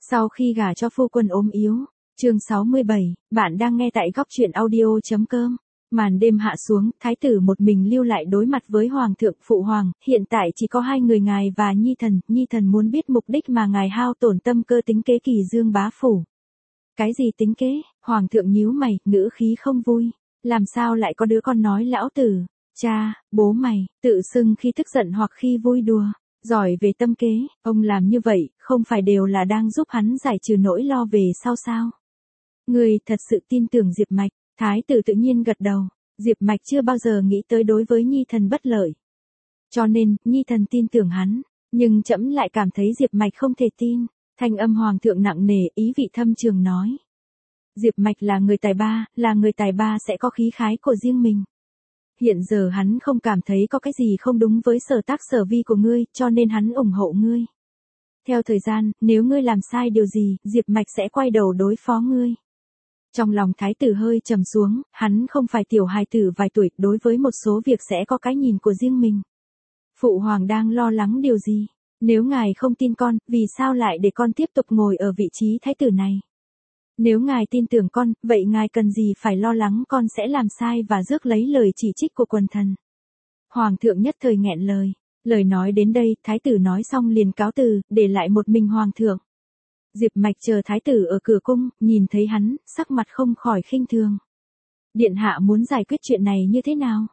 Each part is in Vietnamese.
Sau khi gả cho phu quân ốm yếu, chương 67, bạn đang nghe tại góc truyện audio.com. Màn đêm hạ xuống, thái tử một mình lưu lại đối mặt với hoàng thượng. Phụ hoàng, hiện tại chỉ có hai người ngài và Nhi thần muốn biết mục đích mà ngài hao tổn tâm cơ tính kế Kỳ Dương bá phủ. Cái gì tính kế? Hoàng thượng nhíu mày, ngữ khí không vui. Làm sao lại có đứa con nói lão tử? Cha, bố mày, tự xưng khi tức giận hoặc khi vui đùa. Giỏi về tâm kế, ông làm như vậy, không phải đều là đang giúp hắn giải trừ nỗi lo về sau sao? Người thật sự tin tưởng Diệp Mạch. Thái tử tự nhiên gật đầu. Diệp Mạch chưa bao giờ nghĩ tới đối với Nhi thần bất lợi. Cho nên, Nhi thần tin tưởng hắn. Nhưng trẫm lại cảm thấy Diệp Mạch không thể tin. Thanh âm hoàng thượng nặng nề, ý vị thâm trường nói. Diệp Mạch là người tài ba sẽ có khí khái của riêng mình. Hiện giờ hắn không cảm thấy có cái gì không đúng với sở tác sở vi của ngươi, cho nên hắn ủng hộ ngươi. Theo thời gian, nếu ngươi làm sai điều gì, Diệp Mạch sẽ quay đầu đối phó ngươi. Trong lòng thái tử hơi trầm xuống, hắn không phải tiểu hài tử vài tuổi, đối với một số việc sẽ có cái nhìn của riêng mình. Phụ hoàng đang lo lắng điều gì? Nếu ngài không tin con, vì sao lại để con tiếp tục ngồi ở vị trí thái tử này? Nếu ngài tin tưởng con, vậy ngài cần gì phải lo lắng con sẽ làm sai và rước lấy lời chỉ trích của quần thần? Hoàng thượng nhất thời nghẹn lời. Lời nói đến đây, thái tử nói xong liền cáo từ, để lại một mình hoàng thượng. Diệp Mạch chờ thái tử ở cửa cung, nhìn thấy hắn, sắc mặt không khỏi khinh thường. Điện hạ muốn giải quyết chuyện này như thế nào?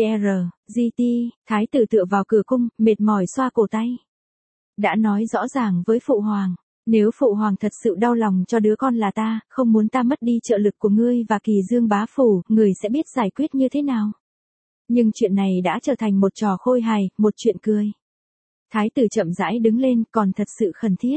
GT, thái tử tựa vào cửa cung, mệt mỏi xoa cổ tay. Đã nói rõ ràng với phụ hoàng, nếu phụ hoàng thật sự đau lòng cho đứa con là ta, không muốn ta mất đi trợ lực của ngươi và Kỳ Dương bá phủ, người sẽ biết giải quyết như thế nào. Nhưng chuyện này đã trở thành một trò khôi hài, một chuyện cười. Thái tử chậm rãi đứng lên, còn thật sự khẩn thiết.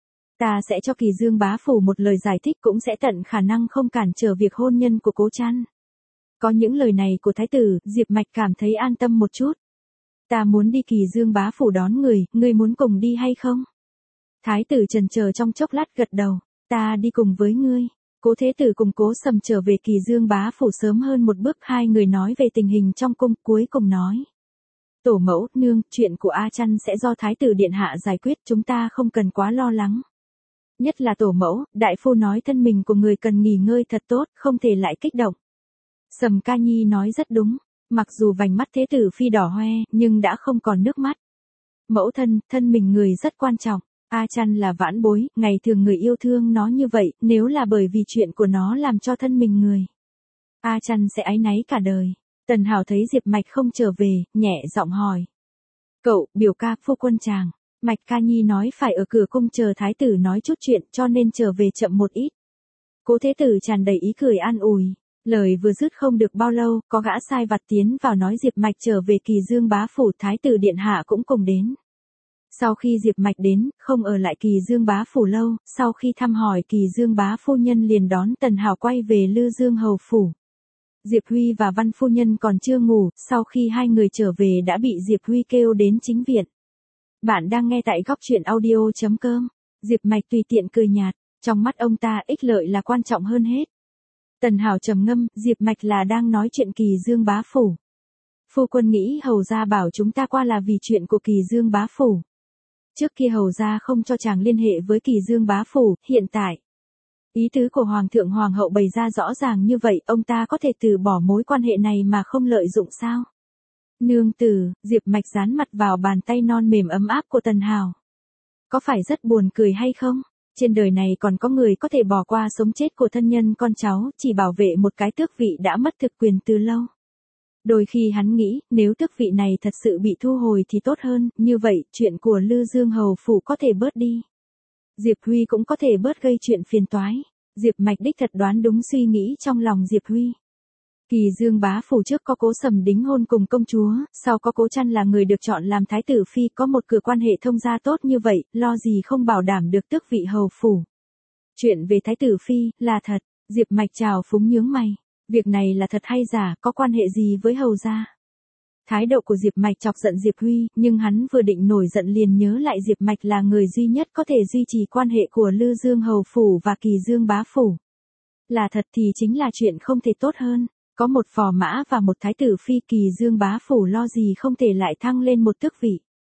Ta sẽ cho Kỳ Dương bá phủ một lời giải thích, cũng sẽ tận khả năng không cản trở việc hôn nhân của Cố Trăn. Có những lời này của thái tử, Diệp Mạch cảm thấy an tâm một chút. Ta muốn đi Kỳ Dương bá phủ đón người, ngươi muốn cùng đi hay không? Thái tử chần chờ trong chốc lát gật đầu, ta đi cùng với ngươi. Cố Thế Tử cùng Cố Sầm trở về Kỳ Dương bá phủ sớm hơn một bước, hai người nói về tình hình trong cung, cuối cùng nói. Tổ mẫu, nương, chuyện của A Trăn sẽ do Thái tử điện hạ giải quyết, chúng ta không cần quá lo lắng. Nhất là tổ mẫu, đại phu nói thân mình của người cần nghỉ ngơi thật tốt, không thể lại kích động. Sầm Ca Nhi nói rất đúng, mặc dù vành mắt Thế Tử Phi đỏ hoe, nhưng đã không còn nước mắt. Mẫu thân mình người rất quan trọng. A Trăn là vãn bối, ngày thường người yêu thương nó như vậy, nếu là bởi vì chuyện của nó làm cho thân mình người. A Trăn sẽ áy náy cả đời. Tần Hảo thấy Diệp Mạch không trở về, nhẹ giọng hỏi. Cậu, biểu ca, phu quân chàng. Mạch Ca Nhi nói phải ở cửa cung chờ thái tử nói chút chuyện, cho nên trở về chậm một ít. Cố Thế Tử tràn đầy ý cười an ủi. Lời vừa dứt không được bao lâu, có gã sai vặt tiến vào nói Diệp Mạch trở về Kỳ Dương bá phủ, thái tử điện hạ cũng cùng đến. Sau khi Diệp Mạch đến, không ở lại Kỳ Dương bá phủ lâu, sau khi thăm hỏi Kỳ Dương bá phu nhân liền đón Tần Hảo quay về Lư Dương hầu phủ. Diệp Huy và Văn phu nhân còn chưa ngủ, sau khi hai người trở về đã bị Diệp Huy kêu đến chính viện. Bạn đang nghe tại góc truyện audio.com. Diệp Mạch tùy tiện cười nhạt, trong mắt ông ta ích lợi là quan trọng hơn hết. Tần Hảo trầm ngâm, Diệp Mạch là đang nói chuyện Kỳ Dương bá phủ. Phu quân nghĩ hầu gia bảo chúng ta qua là vì chuyện của Kỳ Dương bá phủ. Trước kia hầu gia không cho chàng liên hệ với Kỳ Dương bá phủ, hiện tại. Ý tứ của hoàng thượng hoàng hậu bày ra rõ ràng như vậy, ông ta có thể từ bỏ mối quan hệ này mà không lợi dụng sao? Nương tử, Diệp Mạch dán mặt vào bàn tay non mềm ấm áp của Tần Hảo. Có phải rất buồn cười hay không? Trên đời này còn có người có thể bỏ qua sống chết của thân nhân con cháu, chỉ bảo vệ một cái tước vị đã mất thực quyền từ lâu. Đôi khi hắn nghĩ, nếu tước vị này thật sự bị thu hồi thì tốt hơn, như vậy, chuyện của Lư Dương hầu phủ có thể bớt đi. Diệp Huy cũng có thể bớt gây chuyện phiền toái. Diệp Mạch đích thật đoán đúng suy nghĩ trong lòng Diệp Huy. Kỳ Dương bá phủ trước có Cố Sầm đính hôn cùng công chúa, sau có Cố Trăn là người được chọn làm thái tử phi, có một cửa quan hệ thông gia tốt như vậy, lo gì không bảo đảm được tước vị hầu phủ. Chuyện về thái tử phi, là thật, Diệp Mạch trào phúng nhướng mày. Việc này là thật hay giả, có quan hệ gì với hầu gia? Thái độ của Diệp Mạch chọc giận Diệp Huy, nhưng hắn vừa định nổi giận liền nhớ lại Diệp Mạch là người duy nhất có thể duy trì quan hệ của Lư Dương hầu phủ và Kỳ Dương bá phủ. Là thật thì chính là chuyện không thể tốt hơn. Có một phò mã và một thái tử phi, Kỳ Dương bá phủ lo gì không thể lại thăng lên một tước vị.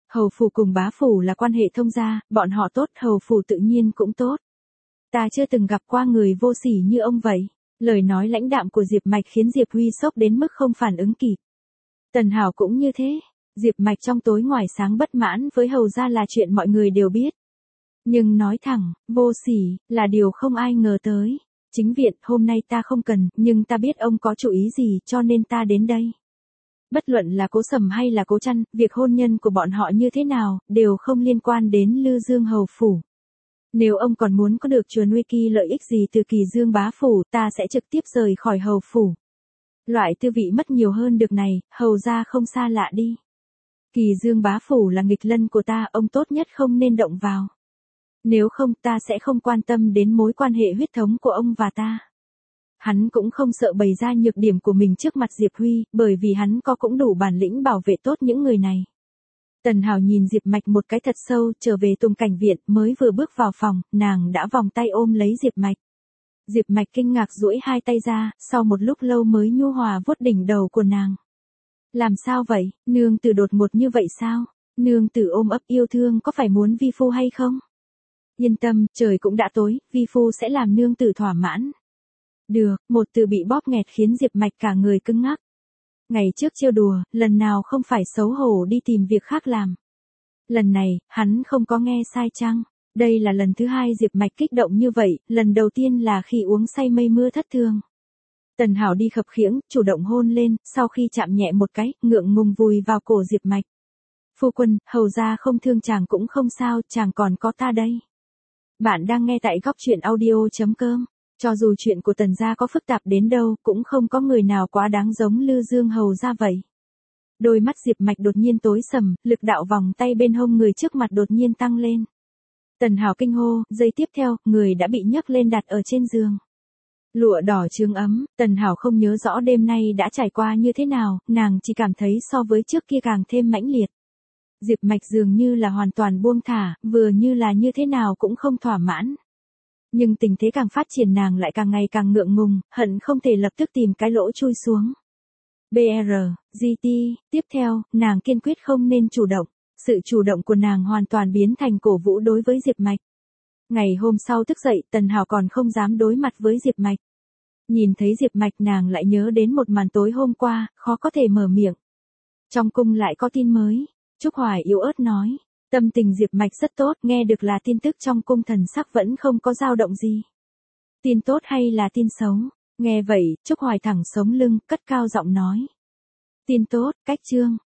Hầu phủ cùng bá phủ là quan hệ thông gia, bọn họ tốt, hầu phủ tự nhiên cũng tốt. Ta chưa từng gặp qua người vô sỉ như ông vậy. Lời nói lãnh đạm của Diệp Mạch khiến Diệp Huy sốc đến mức không phản ứng kịp. Tần Hảo cũng như thế. Diệp Mạch trong tối ngoài sáng bất mãn với hầu gia là chuyện mọi người đều biết. Nhưng nói thẳng, vô sỉ, là điều không ai ngờ tới. Chính viện, hôm nay ta không cần, nhưng ta biết ông có chủ ý gì cho nên ta đến đây. Bất luận là Cố Sầm hay là Cố Trăn, việc hôn nhân của bọn họ như thế nào, đều không liên quan đến Lư Dương hầu phủ. Nếu ông còn muốn có được chùa Nuôi Kỳ lợi ích gì từ Kỳ Dương bá phủ, ta sẽ trực tiếp rời khỏi hầu phủ. Loại tư vị mất nhiều hơn được này, hầu ra không xa lạ đi. Kỳ Dương bá phủ là nghịch lân của ta, ông tốt nhất không nên động vào. Nếu không ta sẽ không quan tâm đến mối quan hệ huyết thống của ông và ta. Hắn cũng không sợ bày ra nhược điểm của mình trước mặt Diệp Huy, bởi vì hắn có cũng đủ bản lĩnh bảo vệ tốt những người này. Tần Hảo nhìn Diệp Mạch một cái thật sâu, trở về Tùng Cảnh Viện, mới vừa bước vào phòng, nàng đã vòng tay ôm lấy Diệp Mạch. Diệp Mạch kinh ngạc duỗi hai tay ra, sau một lúc lâu mới nhu hòa vuốt đỉnh đầu của nàng. Làm sao vậy, nương tử đột ngột như vậy sao? Nương tử ôm ấp yêu thương có phải muốn vi phu hay không? Yên tâm, trời cũng đã tối, vi phu sẽ làm nương tử thỏa mãn. Được, một từ bị bóp nghẹt khiến Diệp Mạch cả người cứng ngắc. Ngày trước trêu đùa, lần nào không phải xấu hổ đi tìm việc khác làm. Lần này, hắn không có nghe sai chăng? Đây là lần thứ hai Diệp Mạch kích động như vậy, lần đầu tiên là khi uống say mây mưa thất thường. Tần Hảo đi khập khiễng, chủ động hôn lên, sau khi chạm nhẹ một cái, ngượng ngùng vùi vào cổ Diệp Mạch. Phu quân, hầu ra không thương chàng cũng không sao, chàng còn có ta đây. Bạn đang nghe tại góc truyện audio.com. Cho dù chuyện của Tần gia có phức tạp đến đâu, cũng không có người nào quá đáng giống Lư Dương hầu ra vậy. Đôi mắt Diệp Mạch đột nhiên tối sầm, lực đạo vòng tay bên hông người trước mặt đột nhiên tăng lên. Tần Hảo kinh hô, giây tiếp theo, người đã bị nhấc lên đặt ở trên giường. Lụa đỏ chướng ấm, Tần Hảo không nhớ rõ đêm nay đã trải qua như thế nào, nàng chỉ cảm thấy so với trước kia càng thêm mãnh liệt. Diệp Mạch dường như là hoàn toàn buông thả, vừa như là như thế nào cũng không thỏa mãn. Nhưng tình thế càng phát triển nàng lại càng ngày càng ngượng ngùng, hận không thể lập tức tìm cái lỗ chui xuống. BR, GT, tiếp theo, nàng kiên quyết không nên chủ động. Sự chủ động của nàng hoàn toàn biến thành cổ vũ đối với Diệp Mạch. Ngày hôm sau thức dậy, Tần Hảo còn không dám đối mặt với Diệp Mạch. Nhìn thấy Diệp Mạch nàng lại nhớ đến một màn tối hôm qua, khó có thể mở miệng. Trong cung lại có tin mới, Trúc Hoài yếu ớt nói. Tâm tình Diệp Mạch rất tốt, nghe được là tin tức trong cung thần sắc vẫn không có dao động gì. Tin tốt hay là tin xấu? Nghe vậy, Trúc Hoài thẳng sống lưng, cất cao giọng nói. Tin tốt, cách chương.